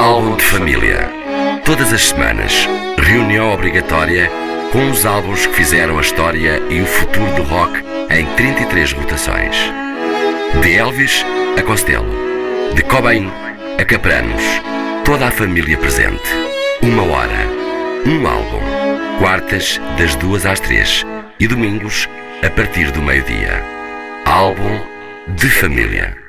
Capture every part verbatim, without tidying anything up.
Álbum de família. Todas as semanas, reunião obrigatória com os álbuns que fizeram a história e o futuro do rock em trinta e três rotações. De Elvis a Costello, de Cobain a Capranos, toda a família presente. Uma hora, um álbum. Quartas, das duas às três e domingos, a partir do meio-dia. Álbum de família.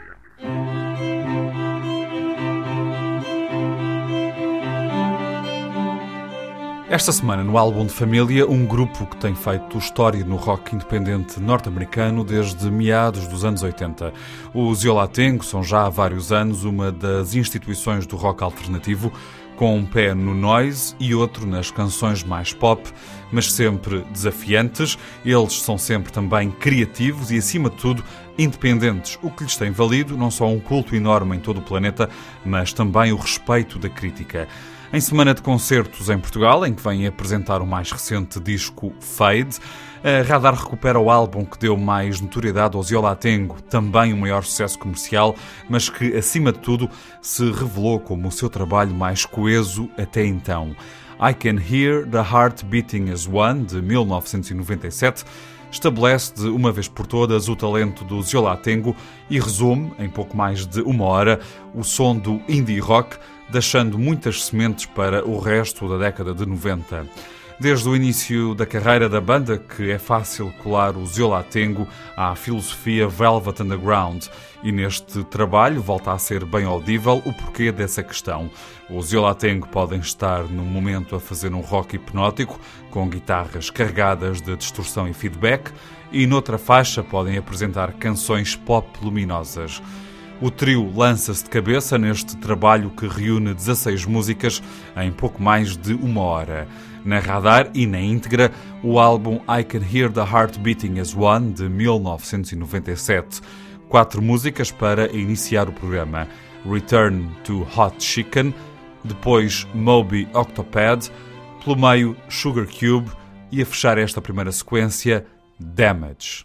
Esta semana, no Álbum de Família, um grupo que tem feito história no rock independente norte-americano desde meados dos anos oitenta. Os Yo La Tengo são já há vários anos uma das instituições do rock alternativo, com um pé no noise e outro nas canções mais pop, mas sempre desafiantes. Eles são sempre também criativos e, acima de tudo, independentes, o que lhes tem valido não só um culto enorme em todo o planeta, mas também o respeito da crítica. Em semana de concertos em Portugal, em que vem apresentar o mais recente disco Fade, a Radar recupera o álbum que deu mais notoriedade aos Yo La Tengo, também o maior sucesso comercial, mas que, acima de tudo, se revelou como o seu trabalho mais coeso até então. I Can Hear the Heart Beating as One, de mil novecentos e noventa e sete, estabelece de uma vez por todas o talento dos Yo La Tengo e resume, em pouco mais de uma hora, o som do indie rock, deixando muitas sementes para o resto da década de noventa. Desde o início da carreira da banda, que é fácil colar os Yo La Tengo à filosofia Velvet Underground, e neste trabalho volta a ser bem audível o porquê dessa questão. Os Yo La Tengo podem estar num momento a fazer um rock hipnótico, com guitarras carregadas de distorção e feedback, e noutra faixa podem apresentar canções pop luminosas. O trio lança-se de cabeça neste trabalho que reúne dezasseis músicas em pouco mais de uma hora. Na Radar e na íntegra, o álbum I Can Hear the Heart Beating as One, de mil novecentos e noventa e sete. Quatro músicas para iniciar o programa: Return to Hot Chicken, depois Moby Octopad, pelo meio Sugar Cube e a fechar esta primeira sequência, Damage.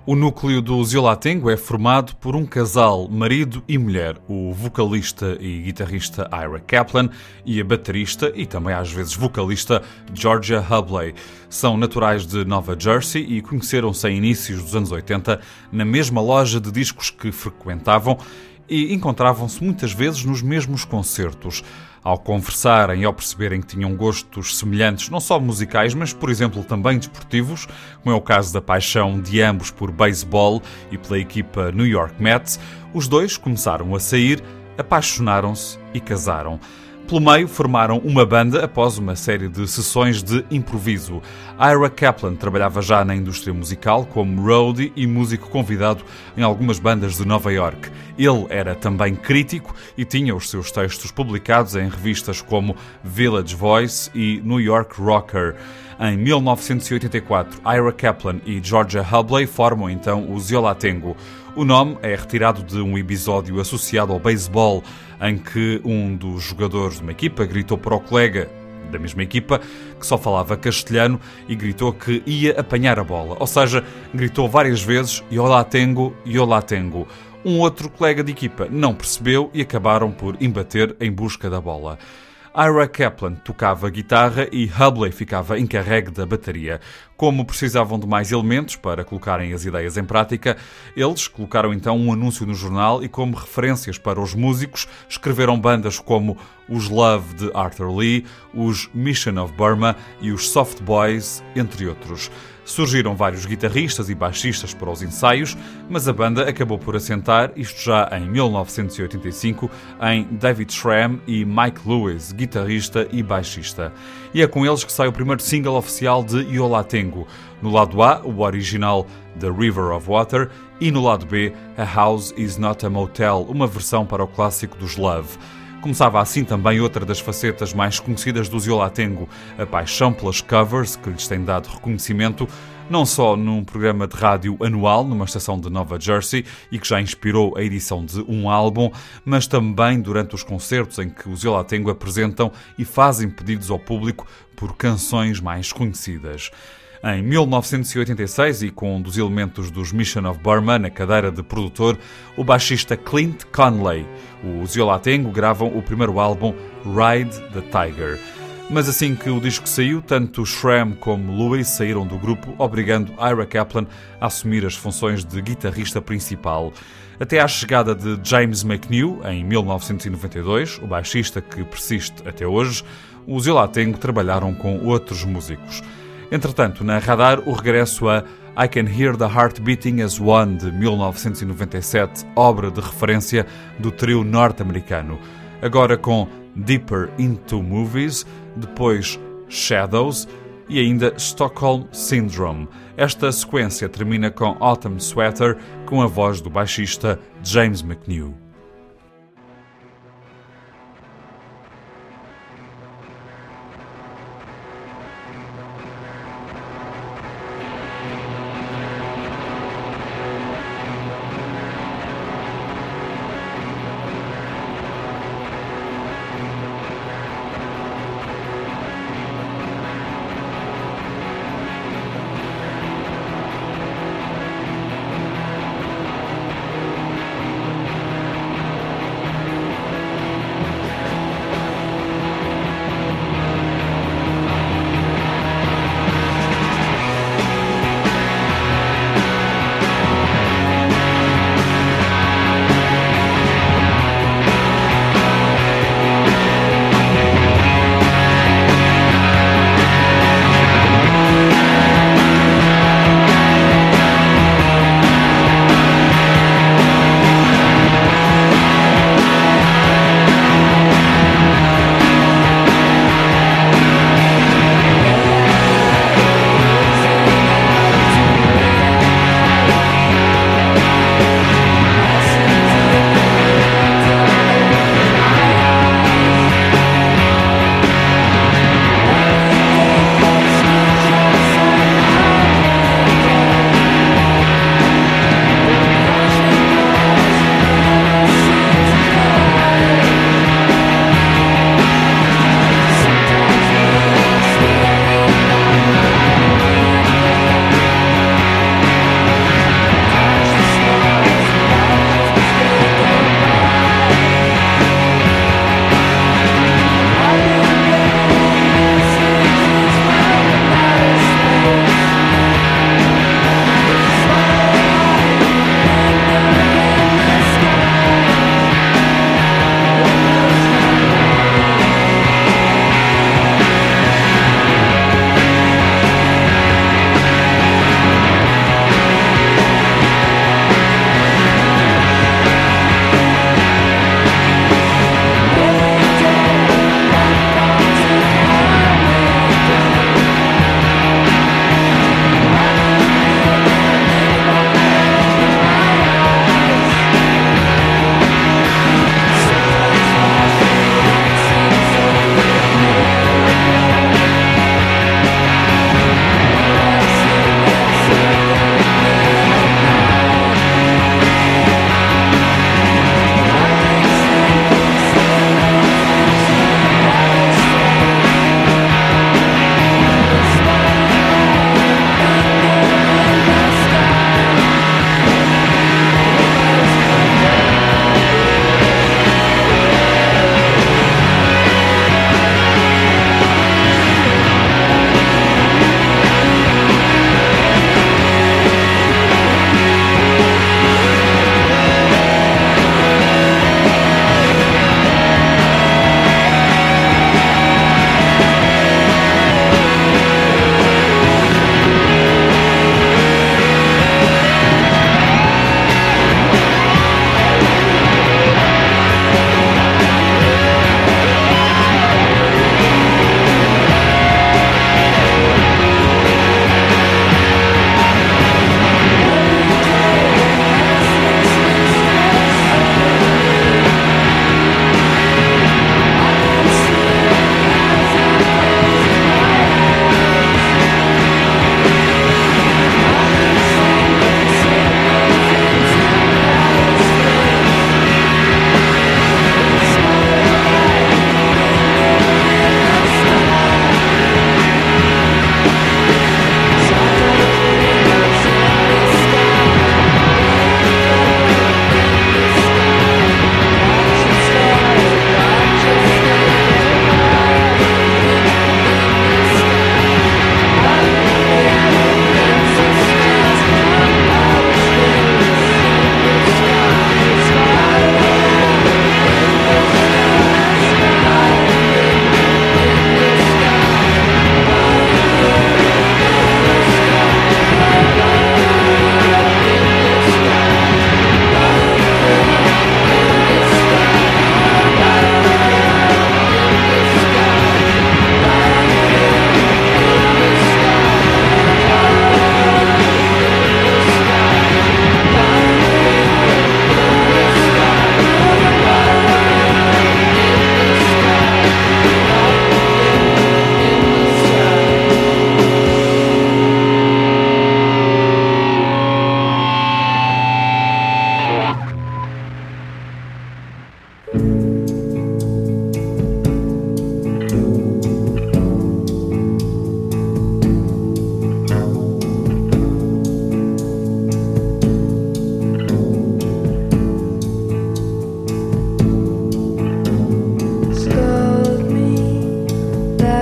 O núcleo do Yo La Tengo é formado por um casal, marido e mulher, o vocalista e guitarrista Ira Kaplan e a baterista e também às vezes vocalista Georgia Hubley. São naturais de Nova Jersey e conheceram-se em inícios dos anos oitenta na mesma loja de discos que frequentavam e encontravam-se muitas vezes nos mesmos concertos. Ao conversarem e ao perceberem que tinham gostos semelhantes, não só musicais, mas, por exemplo, também desportivos, como é o caso da paixão de ambos por beisebol e pela equipa New York Mets, os dois começaram a sair, apaixonaram-se e casaram. Pelo meio, formaram uma banda após uma série de sessões de improviso. Ira Kaplan trabalhava já na indústria musical como roadie e músico convidado em algumas bandas de Nova York. Ele era também crítico e tinha os seus textos publicados em revistas como Village Voice e New York Rocker. Em mil novecentos e oitenta e quatro, Ira Kaplan e Georgia Hubley formam então o Yo La Tengo. O nome é retirado de um episódio associado ao beisebol, em que um dos jogadores de uma equipa gritou para o colega da mesma equipa, que só falava castelhano, e gritou que ia apanhar a bola. Ou seja, gritou várias vezes Yo La Tengo, Yo La Tengo. Um outro colega de equipa não percebeu e acabaram por embater em busca da bola. Ira Kaplan tocava guitarra e Hubley ficava encarregue da bateria. Como precisavam de mais elementos para colocarem as ideias em prática, eles colocaram então um anúncio no jornal e, como referências para os músicos, escreveram bandas como os Love de Arthur Lee, os Mission of Burma e os Soft Boys, entre outros. Surgiram vários guitarristas e baixistas para os ensaios, mas a banda acabou por assentar, isto já em mil novecentos e oitenta e cinco, em David Schramm e Mike Lewis, guitarrista e baixista. E é com eles que sai o primeiro single oficial de Yo La Tengo. No lado A, o original The River of Water, e no lado B, A House Is Not a Motel, uma versão para o clássico dos Love. Começava assim também outra das facetas mais conhecidas do Yo La Tengo, a paixão pelas covers, que lhes tem dado reconhecimento, não só num programa de rádio anual, numa estação de Nova Jersey, e que já inspirou a edição de um álbum, mas também durante os concertos em que os Yo La Tengo apresentam e fazem pedidos ao público por canções mais conhecidas. Em mil novecentos e oitenta e seis, e com um dos elementos dos Mission of Burma na cadeira de produtor, o baixista Clint Conley, os Yo La Tengo gravam o primeiro álbum Ride the Tiger. Mas assim que o disco saiu, tanto Schramm como Lewis saíram do grupo, obrigando Ira Kaplan a assumir as funções de guitarrista principal. Até à chegada de James McNew, em mil novecentos e noventa e dois, o baixista que persiste até hoje, os Yo La Tengo trabalharam com outros músicos. Entretanto, na radar, o regresso a I Can Hear the Heart Beating as One, de mil novecentos e noventa e sete, obra de referência do trio norte-americano. Agora com Deeper Into Movies, depois Shadows e ainda Stockholm Syndrome. Esta sequência termina com Autumn Sweater, com a voz do baixista James McNew.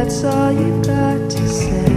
that's all you've got to say.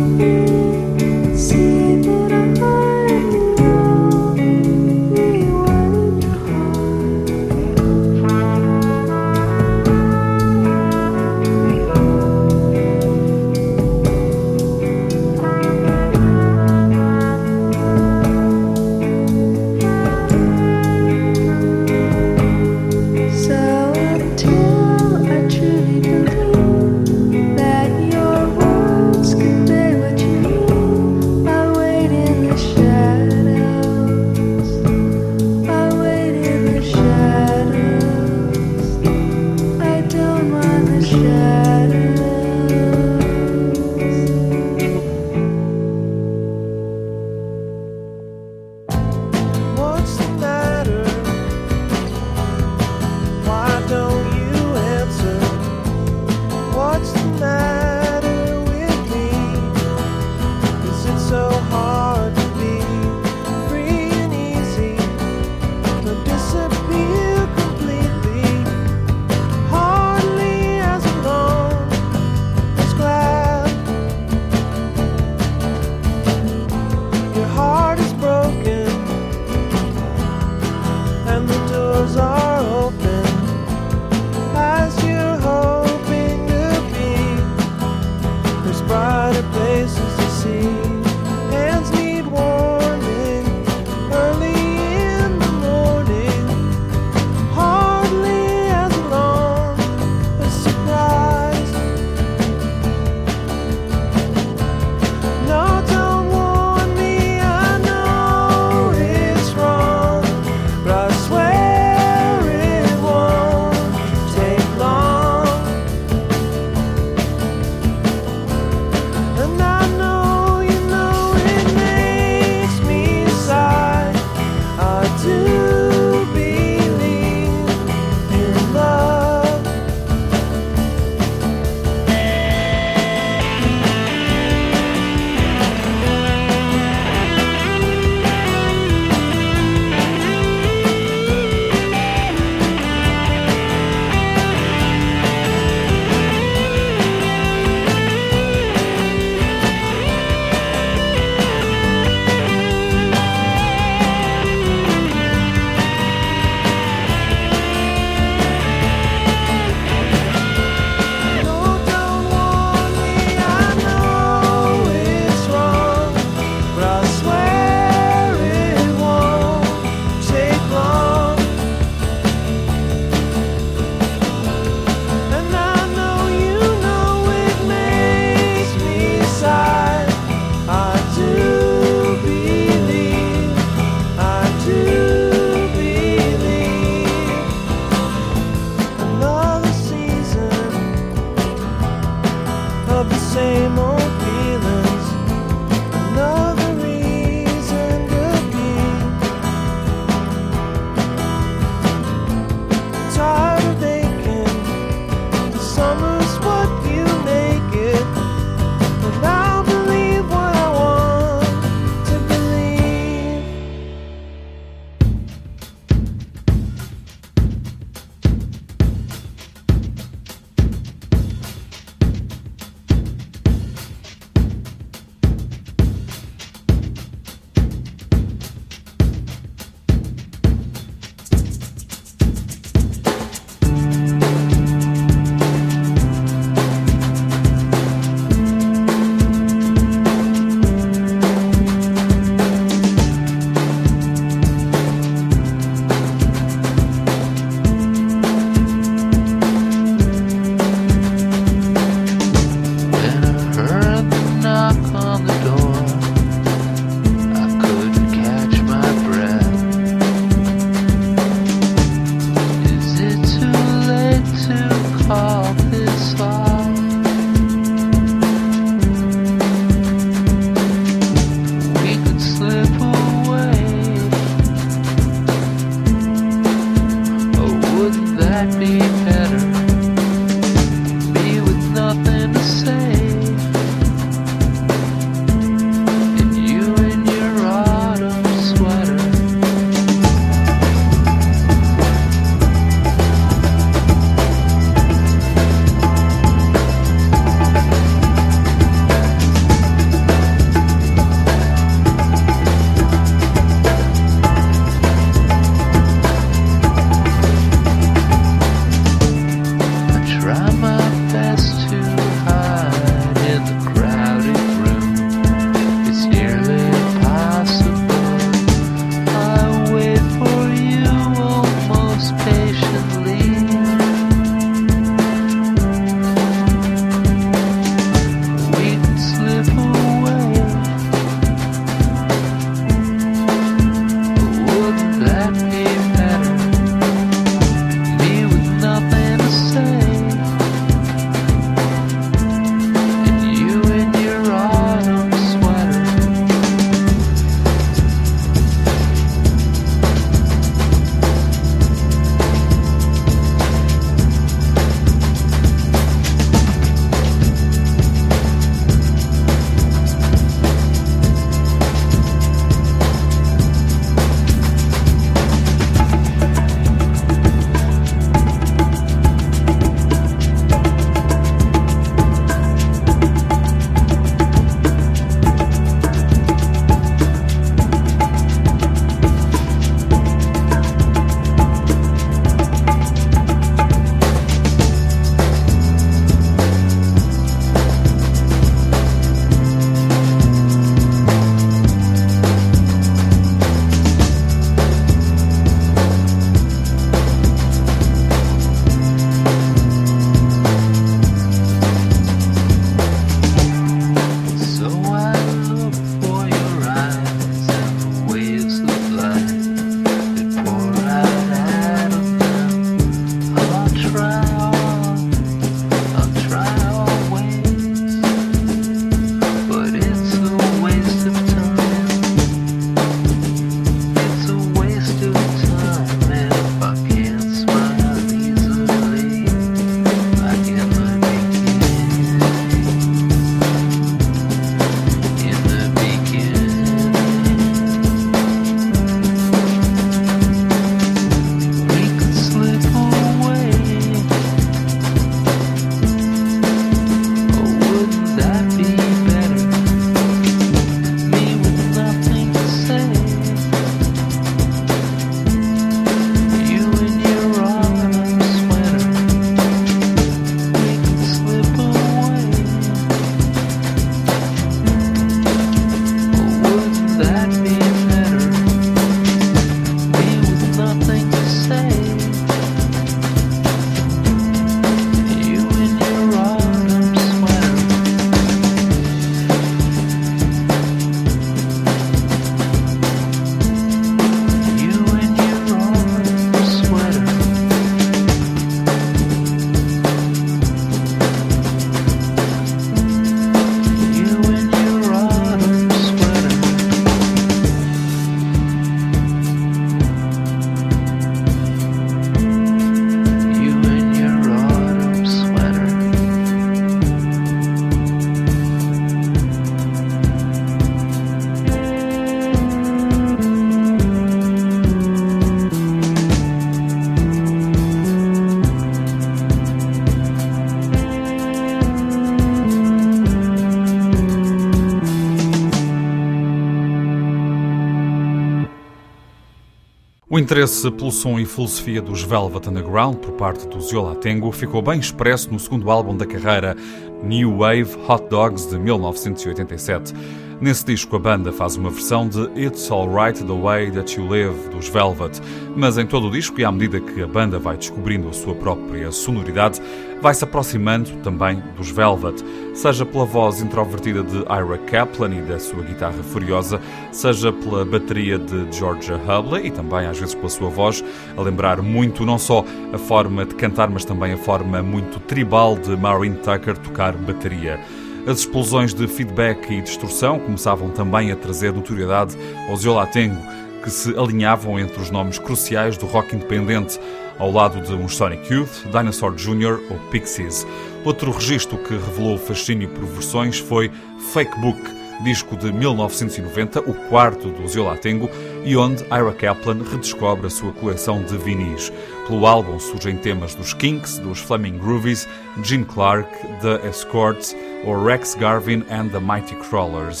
O interesse pelo som e filosofia dos Velvet Underground por parte do Yo La Tengo ficou bem expresso no segundo álbum da carreira, New Wave Hot Dogs, de mil novecentos e oitenta e sete. Nesse disco a banda faz uma versão de It's Alright the Way That You Live, dos Velvet, mas em todo o disco, e à medida que a banda vai descobrindo a sua própria sonoridade, vai-se aproximando também dos Velvet, seja pela voz introvertida de Ira Kaplan e da sua guitarra furiosa, seja pela bateria de Georgia Hubley e também às vezes pela sua voz, a lembrar muito não só a forma de cantar, mas também a forma muito tribal de Maureen Tucker tocar bateria. As explosões de feedback e distorção começavam também a trazer notoriedade aos Yo La Tengo, que se alinhavam entre os nomes cruciais do rock independente, ao lado de um Sonic Youth, Dinosaur Júnior ou Pixies. Outro registro que revelou fascínio por versões foi Fake Book, disco de mil novecentos e noventa, o quarto do Yo La Tengo, e onde Ira Kaplan redescobre a sua coleção de vinis. Pelo álbum surgem temas dos Kinks, dos Flaming Groovies, Gene Clark, The Escorts ou Rex Garvin and the Mighty Crawlers.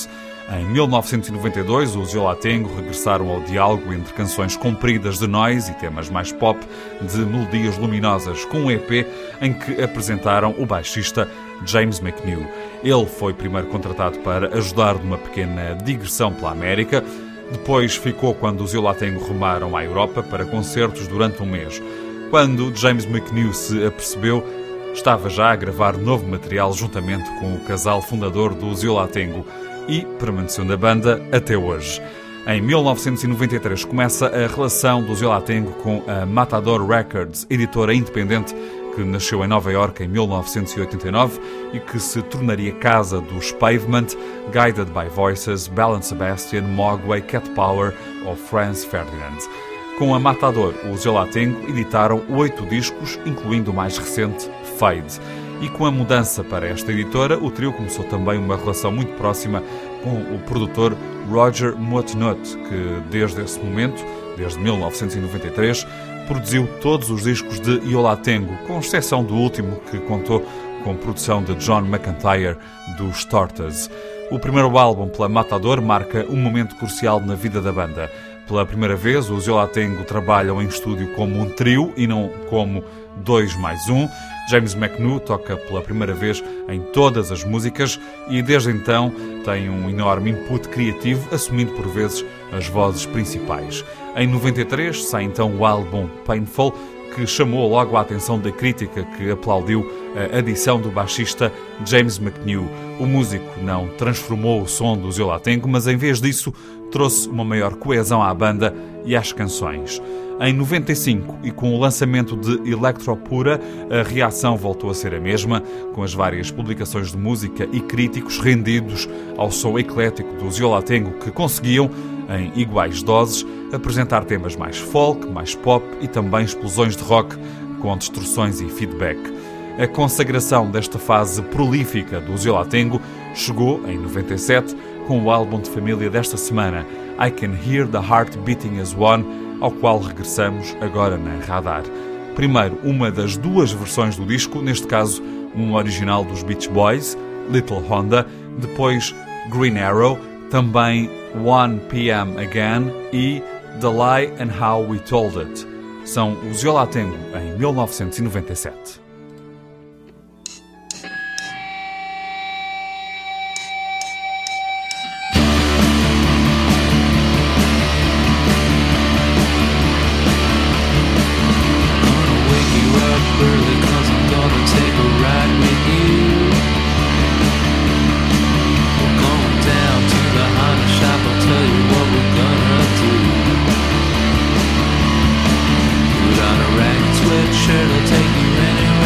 Em mil novecentos e noventa e dois, os Yo La Tengo regressaram ao diálogo entre canções compridas de noise e temas mais pop de melodias luminosas, com um E P em que apresentaram o baixista James McNew. Ele foi primeiro contratado para ajudar numa pequena digressão pela América. Depois ficou quando os Yo La Tengo rumaram à Europa para concertos durante um mês. Quando James McNew se apercebeu, estava já a gravar novo material juntamente com o casal fundador dos Yo La Tengo e permaneceu na banda até hoje. Em mil novecentos e noventa e três começa a relação dos Yo La Tengo com a Matador Records, editora independente que nasceu em Nova Iorque em mil novecentos e oitenta e nove e que se tornaria casa dos Pavement, Guided by Voices, Bell and Sebastian, Mogwai, Cat Power ou Franz Ferdinand. Com a Matador, os Yo La Tengo editaram oito discos, incluindo o mais recente, Fade. E com a mudança para esta editora, o trio começou também uma relação muito próxima com o produtor Roger Motnut, que desde esse momento, desde mil novecentos e noventa e três, produziu todos os discos de Yo La Tengo, com exceção do último, que contou com produção de John McEntire, dos Tortoise. O primeiro álbum pela Matador marca um momento crucial na vida da banda. Pela primeira vez, os Yo La Tengo trabalham em estúdio como um trio e não como dois mais um. James McNew toca pela primeira vez em todas as músicas e desde então tem um enorme input criativo, assumindo por vezes as vozes principais. Em noventa e três sai então o álbum Painful, que chamou logo a atenção da crítica, que aplaudiu a adição do baixista James McNew. O músico não transformou o som dos Yo La Tengo, mas em vez disso trouxe uma maior coesão à banda e às canções. Em noventa e cinco, e com o lançamento de Electropura, a reação voltou a ser a mesma, com as várias publicações de música e críticos rendidos ao som eclético dos Yo La Tengo, que conseguiam, em iguais doses, apresentar temas mais folk, mais pop e também explosões de rock, com distorções e feedback. A consagração desta fase prolífica dos Yo La Tengo chegou, em noventa e sete, com o álbum de família desta semana, I Can Hear the Heart Beating as One, ao qual regressamos agora na Radar. Primeiro, uma das duas versões do disco, neste caso um original dos Beach Boys, Little Honda, depois Green Arrow, também one P M Again e The Lie and How We Told It. São os Yo La Tengo em mil novecentos e noventa e sete. Sweatshirt will take you anywhere.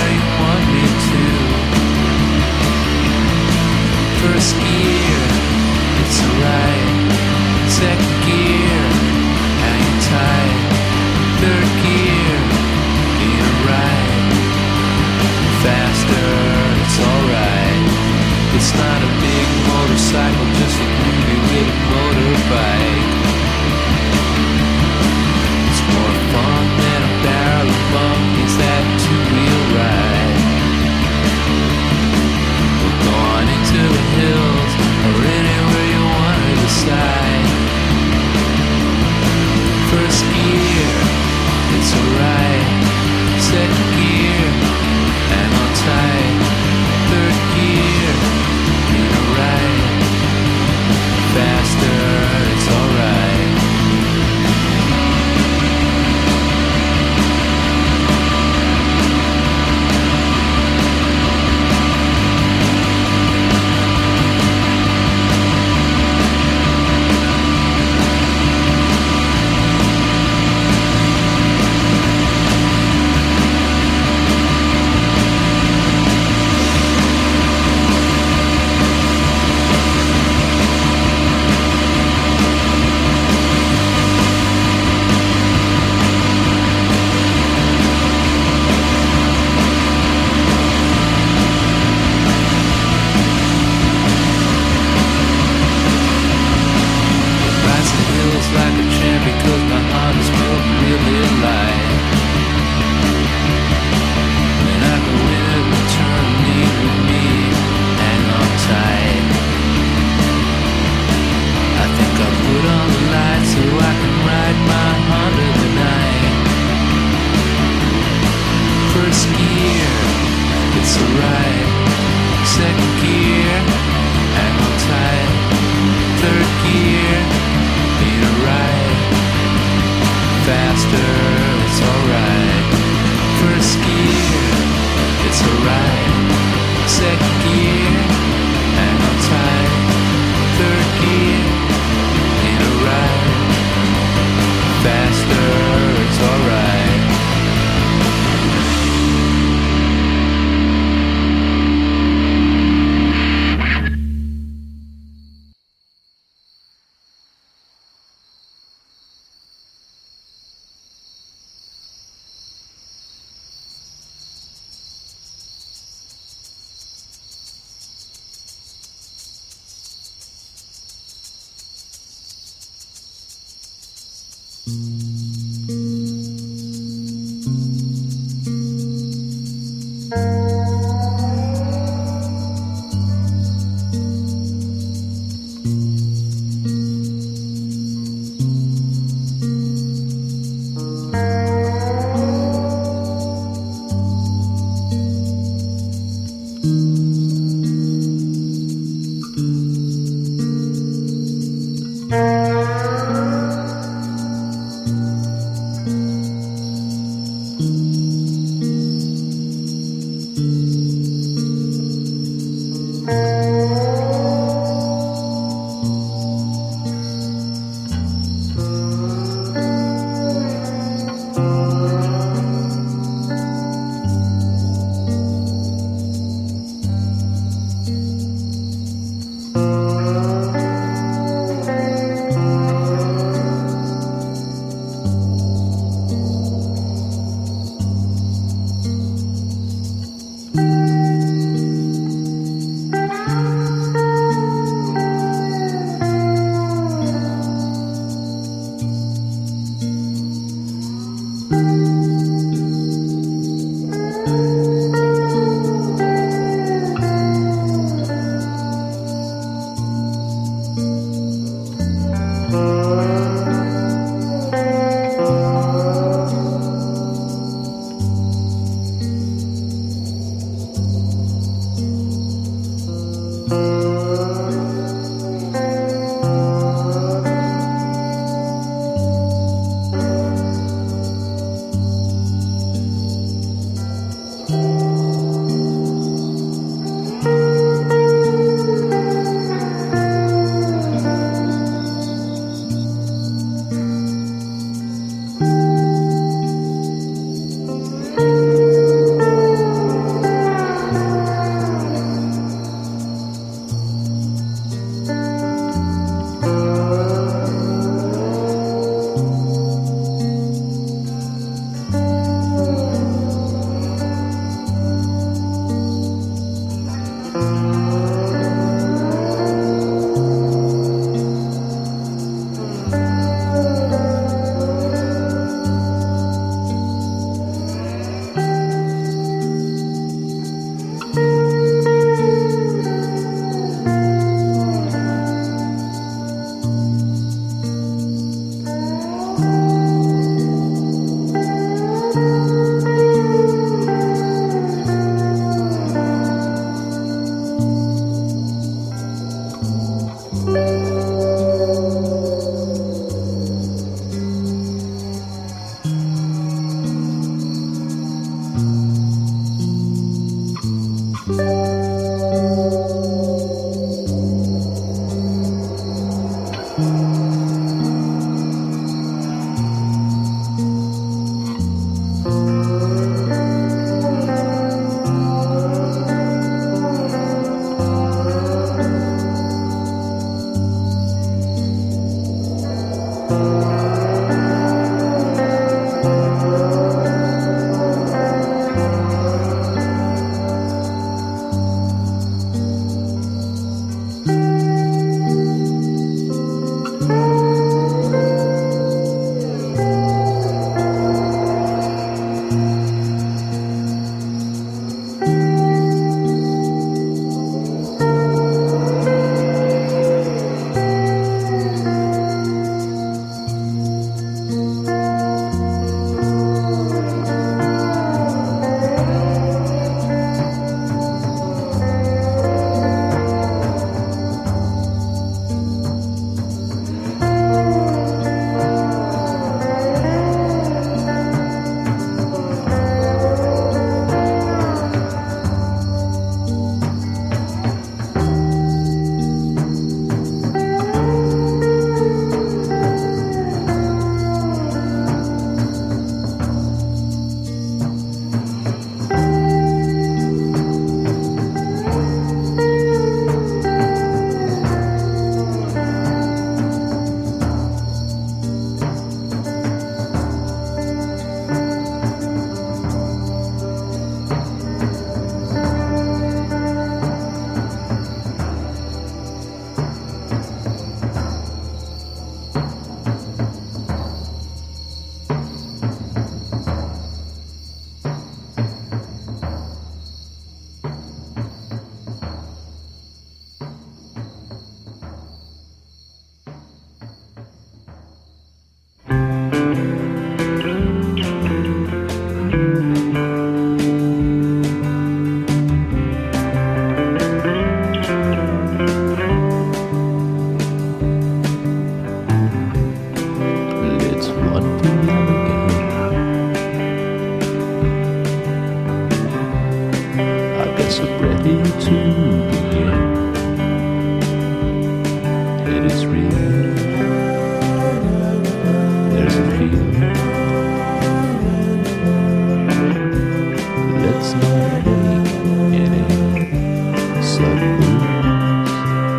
sudden moves.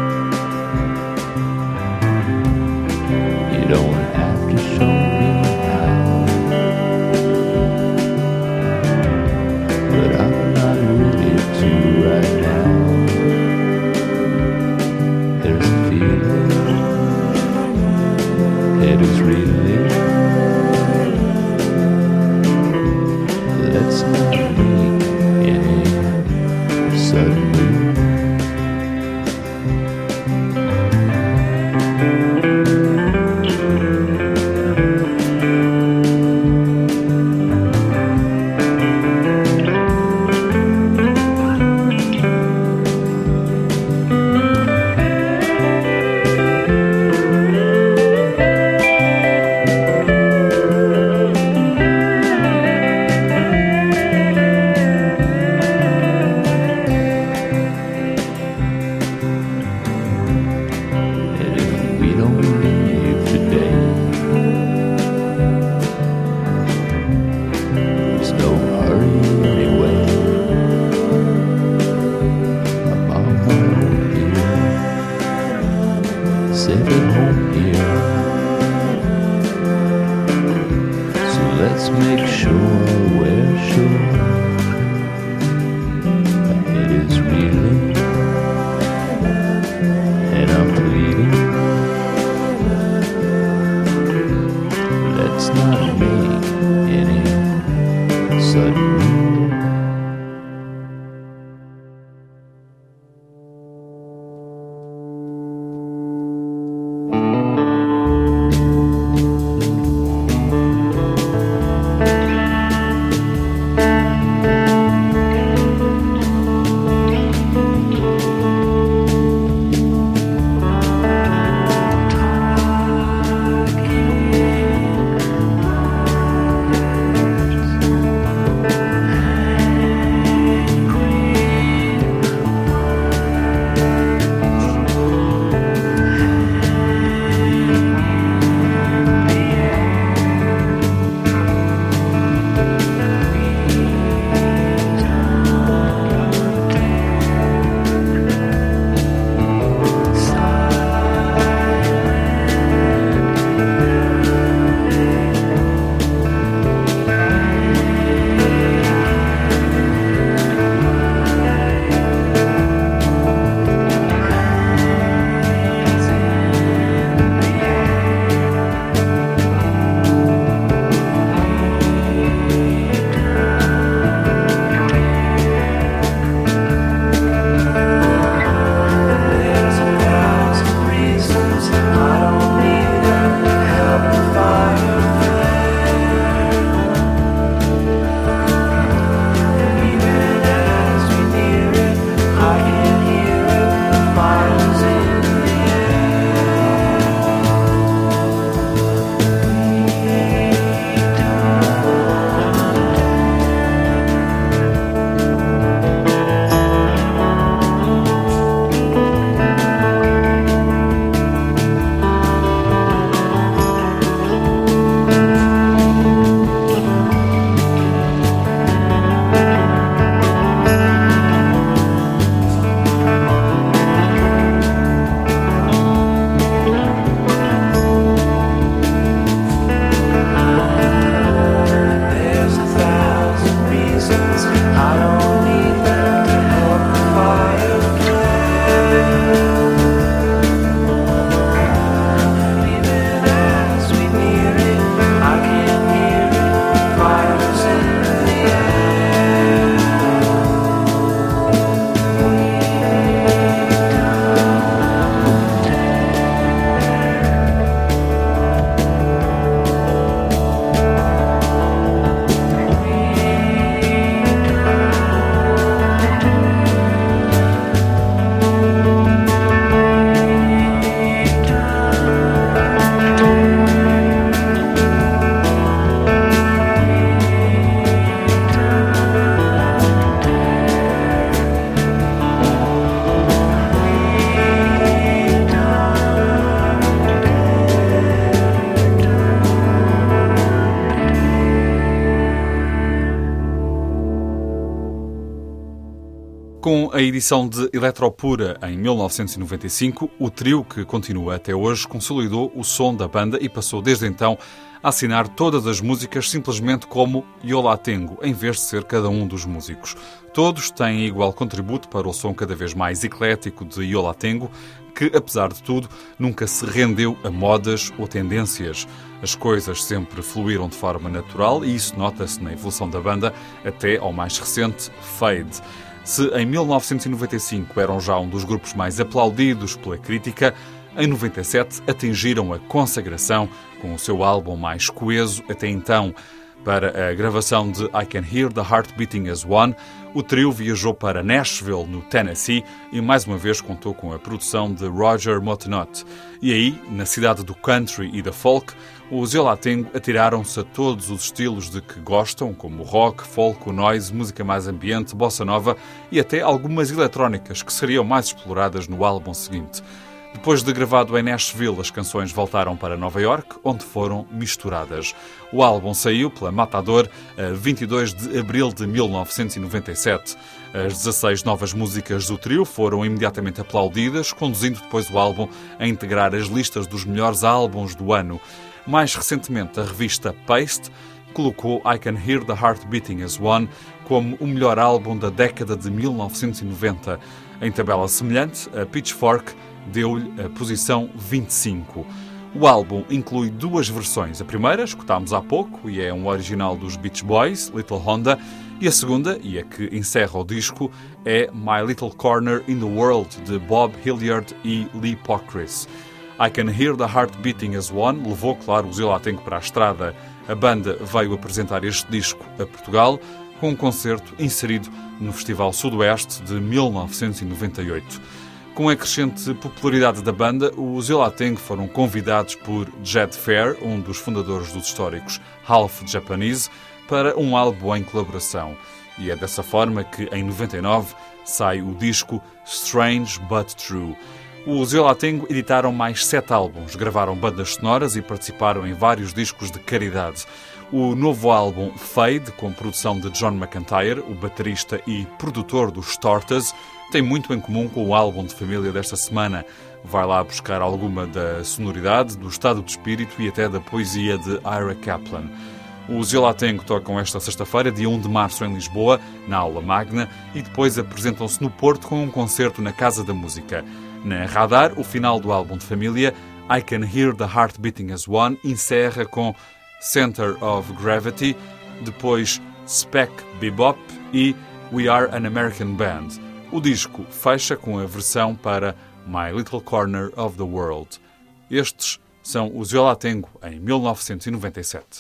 You don't have to show me how, but I'm not ready to right now. There's a feeling, it is reeling. Let's not make any sudden move. Let's make sure we're sure my head is reeling and I'm pleading. Let's not make any sudden move. Com a edição de Eletropura em mil novecentos e noventa e cinco, o trio, que continua até hoje, consolidou o som da banda e passou desde então a assinar todas as músicas simplesmente como Yo La Tengo, em vez de ser cada um dos músicos. Todos têm igual contributo para o som cada vez mais eclético de Yo La Tengo, que, apesar de tudo, nunca se rendeu a modas ou tendências. As coisas sempre fluíram de forma natural e isso nota-se na evolução da banda até ao mais recente Fade. Se em mil novecentos e noventa e cinco eram já um dos grupos mais aplaudidos pela crítica, em noventa e sete atingiram a consagração com o seu álbum mais coeso até então. Para a gravação de I Can Hear the Heart Beating as One, o trio viajou para Nashville, no Tennessee, e mais uma vez contou com a produção de Roger Mottenot. E aí, na cidade do country e da folk, os Yo La Tengo atiraram-se a todos os estilos de que gostam, como rock, folk, noise, música mais ambiente, bossa nova e até algumas eletrónicas que seriam mais exploradas no álbum seguinte. Depois de gravado em Nashville, as canções voltaram para Nova York, onde foram misturadas. O álbum saiu pela Matador a vinte e dois de abril de mil novecentos e noventa e sete. As dezasseis novas músicas do trio foram imediatamente aplaudidas, conduzindo depois o álbum a integrar as listas dos melhores álbuns do ano. Mais recentemente, a revista Paste colocou I Can Hear the Heart Beating as One como o melhor álbum da década de mil novecentos e noventa. Em tabela semelhante, a Pitchfork deu-lhe a posição vinte e cinco. O álbum inclui duas versões. A primeira, escutámos há pouco, e é um original dos Beach Boys, Little Honda, e a segunda, e a que encerra o disco, é My Little Corner in the World, de Bob Hilliard e Lee Pockris. I Can Hear the Heart Beating as One levou, claro, os Yo La Tengo para a estrada. A banda veio apresentar este disco a Portugal, com um concerto inserido no Festival Sudoeste de mil novecentos e noventa e oito. Com a crescente popularidade da banda, os Yo La Tengo foram convidados por Jed Fair, um dos fundadores dos históricos Half Japanese, para um álbum em colaboração. E é dessa forma que, em noventa e nove, sai o disco Strange But True. Os Yo La Tengo editaram mais sete álbuns, gravaram bandas sonoras e participaram em vários discos de caridade. O novo álbum Fade, com produção de John McEntire, o baterista e produtor dos Tortoise, tem muito em comum com o álbum de família desta semana. Vai lá buscar alguma da sonoridade, do estado de espírito e até da poesia de Ira Kaplan. Os Yo La Tengo tocam esta sexta-feira, dia um de março, em Lisboa, na Aula Magna, e depois apresentam-se no Porto com um concerto na Casa da Música. Na Radar, o final do álbum de família, I Can Hear the Heart Beating as One, encerra com Center of Gravity, depois Spec Bebop e We Are an American Band. O disco fecha com a versão para My Little Corner of the World. Estes são os Yo La Tengo em mil novecentos e noventa e sete.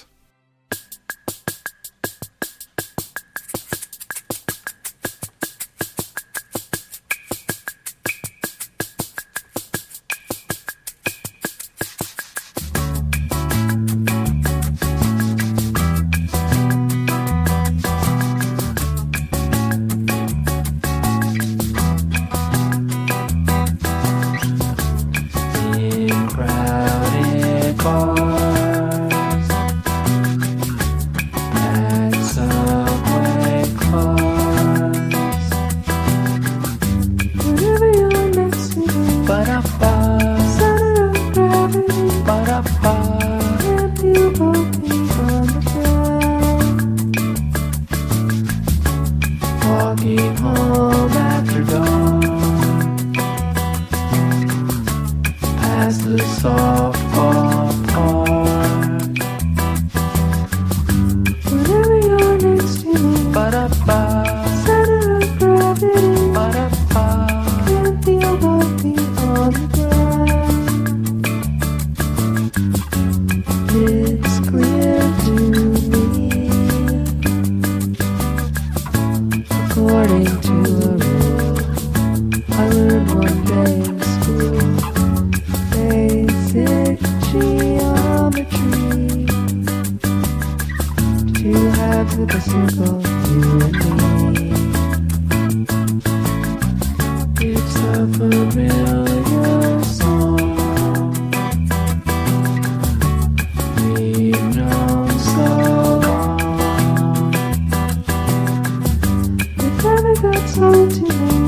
Never got so to me.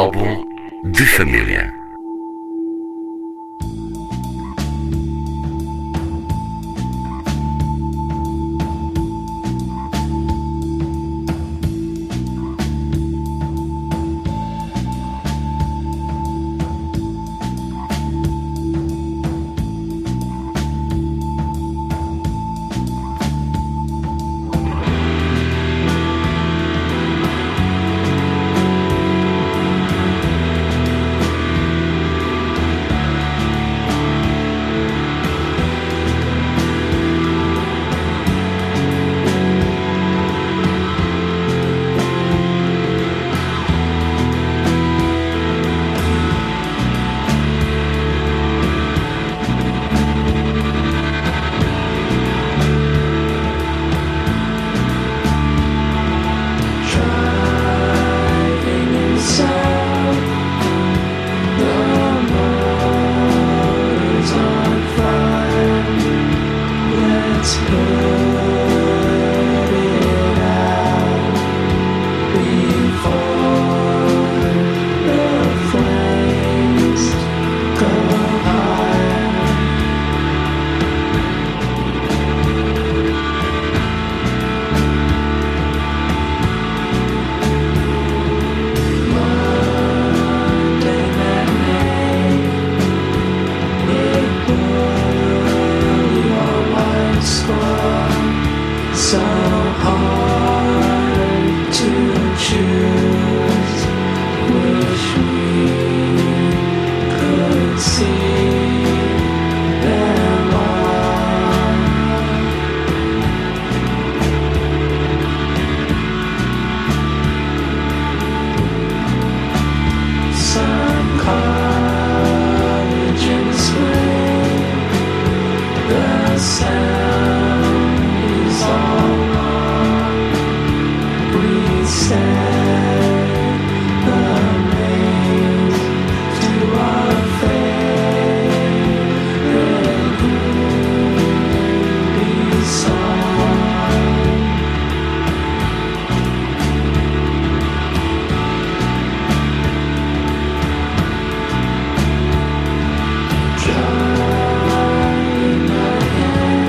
álbum de família.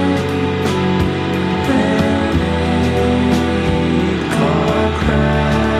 Cry.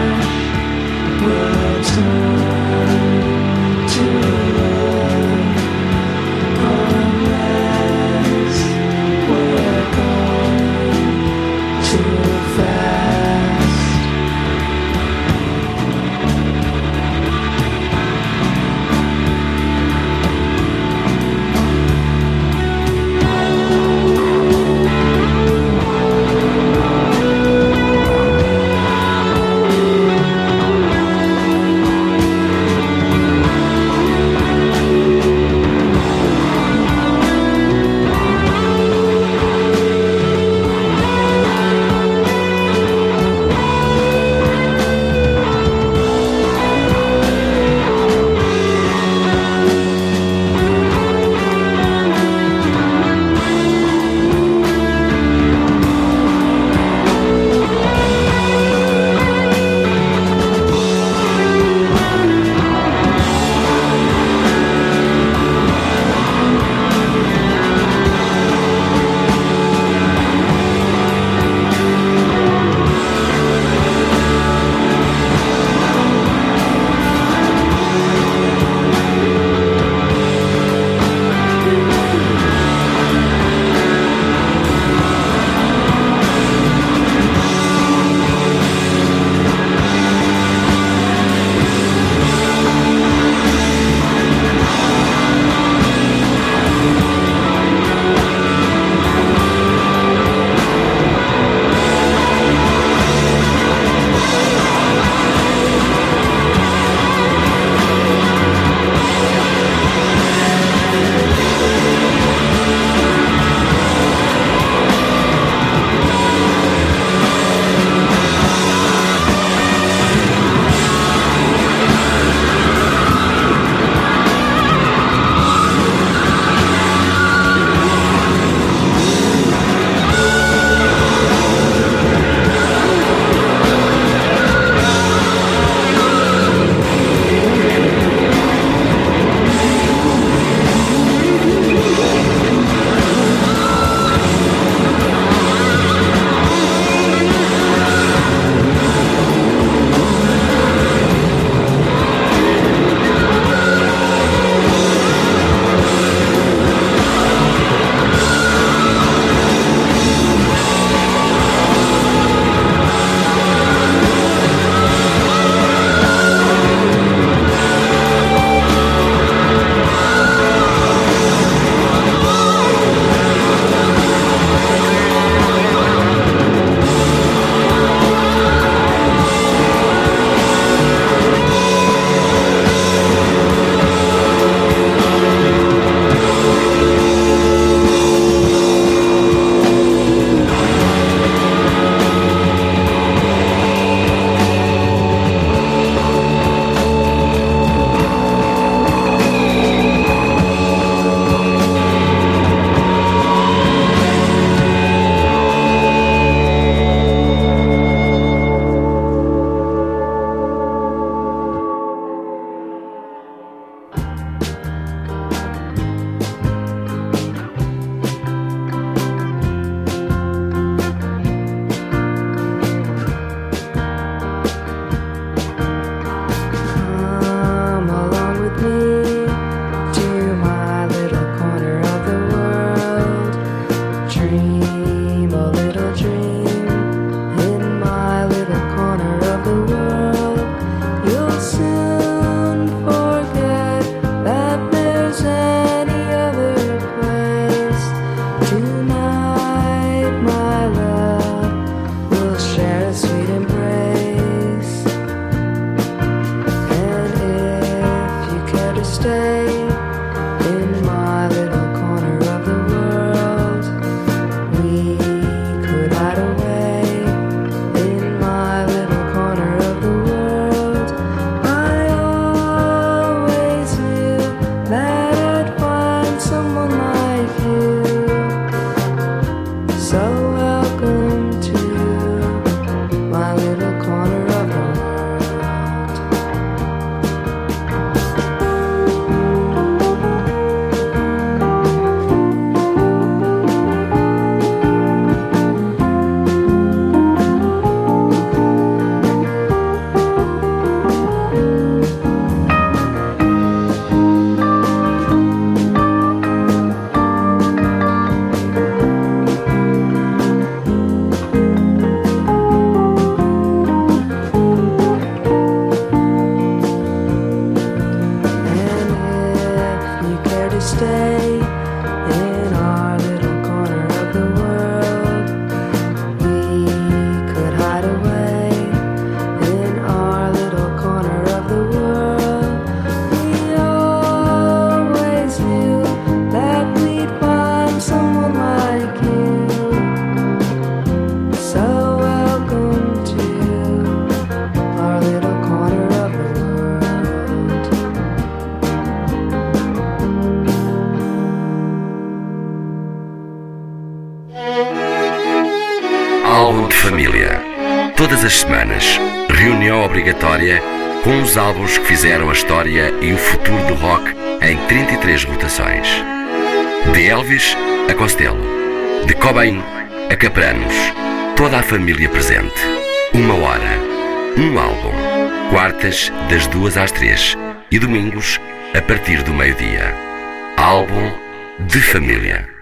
Álbum de família. Todas as semanas, reunião obrigatória com os álbuns que fizeram a história e o futuro do rock em trinta e três rotações. De Elvis a Costello, de Cobain a Capranos, toda a família presente. Uma hora, um álbum. Quartas, das duas às três e domingos, a partir do meio-dia. Álbum de família.